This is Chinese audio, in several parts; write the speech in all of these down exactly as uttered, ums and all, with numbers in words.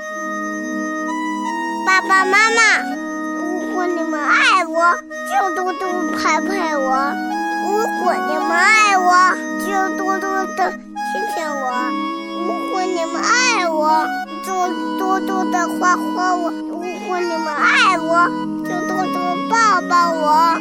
爸爸妈妈，如果你们爱我，就多多拍拍我；如果你们爱我，就多多的亲亲我；如果你们爱我，就多多的画画我；如果你们爱我，就多多抱抱我。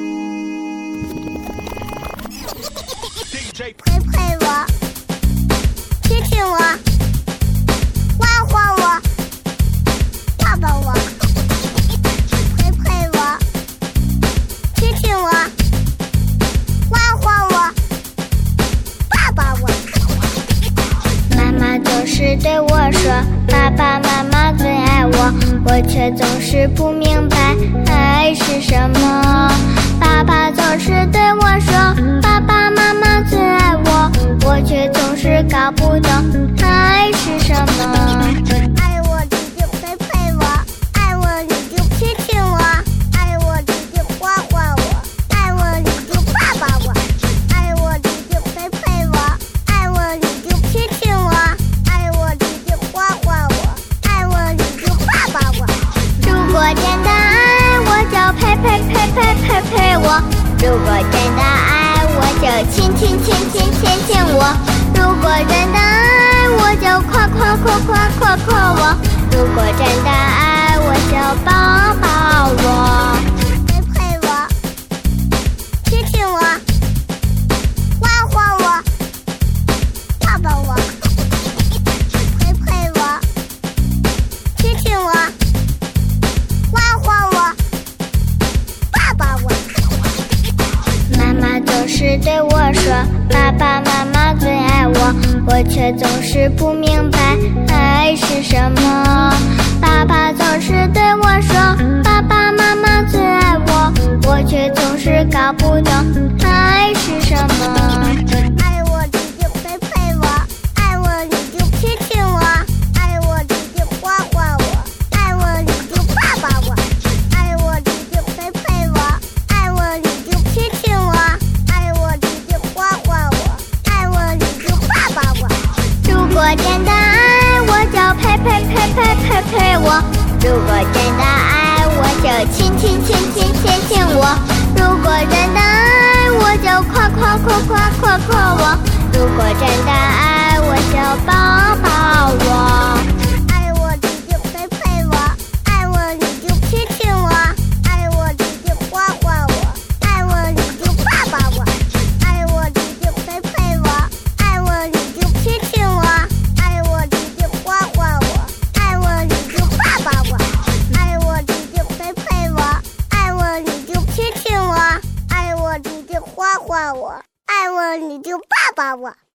拍拍我，亲亲我，画画我，抱抱我。拍拍我，亲亲我，画画我，抱抱我。妈妈总是对我说，爸爸妈妈最爱我，我却总是不明白爱是什么。爸爸总是对我说，爸爸妈妈最爱我，我却总是搞不懂爱是什么。爱我你就陪陪我，爱我你就亲亲我，爱我你就画画我，爱我你就抱抱我，爱我你就陪陪我，爱我你就亲亲我，爱我你就画画我，爱我你就抱抱我。如果真的爱我就陪陪陪陪陪陪我，如果真的爱我就亲亲亲亲亲亲我，如果真的爱我就夸夸夸夸夸夸我，如果真的爱我就抱抱我。陪陪我，亲亲我，画画我，抱抱我。陪陪我，亲亲我，画画我，抱抱我。妈妈总是对我说，爸爸妈妈最爱我，我却总是不明白爱是什么。爸爸总是对我说，爸爸妈妈最爱我，我却总是搞不懂爱是什么。爱我你就陪陪我，爱我你就亲亲我，爱我你就画画我，爱我你就抱抱我，爱我你就陪陪我，爱我你就亲亲我，爱我你就画画我，爱我你就抱抱我。如果真的爱我就陪陪陪陪陪陪我，如果真的爱我就亲亲亲亲亲亲我，如果真的爱我就夸夸夸夸夸夸我，如果真的爱我就抱抱我。爱我你就陪陪我，爱我你就亲亲我，爱我你就画画我，爱我你就抱抱我，爱我你就陪陪我，爱我你就亲亲我，爱我你就画画我，爱我你就抱抱我，爱我你就陪陪我，爱我你就亲亲我，爱我你就画画我，爱我你就抱抱我。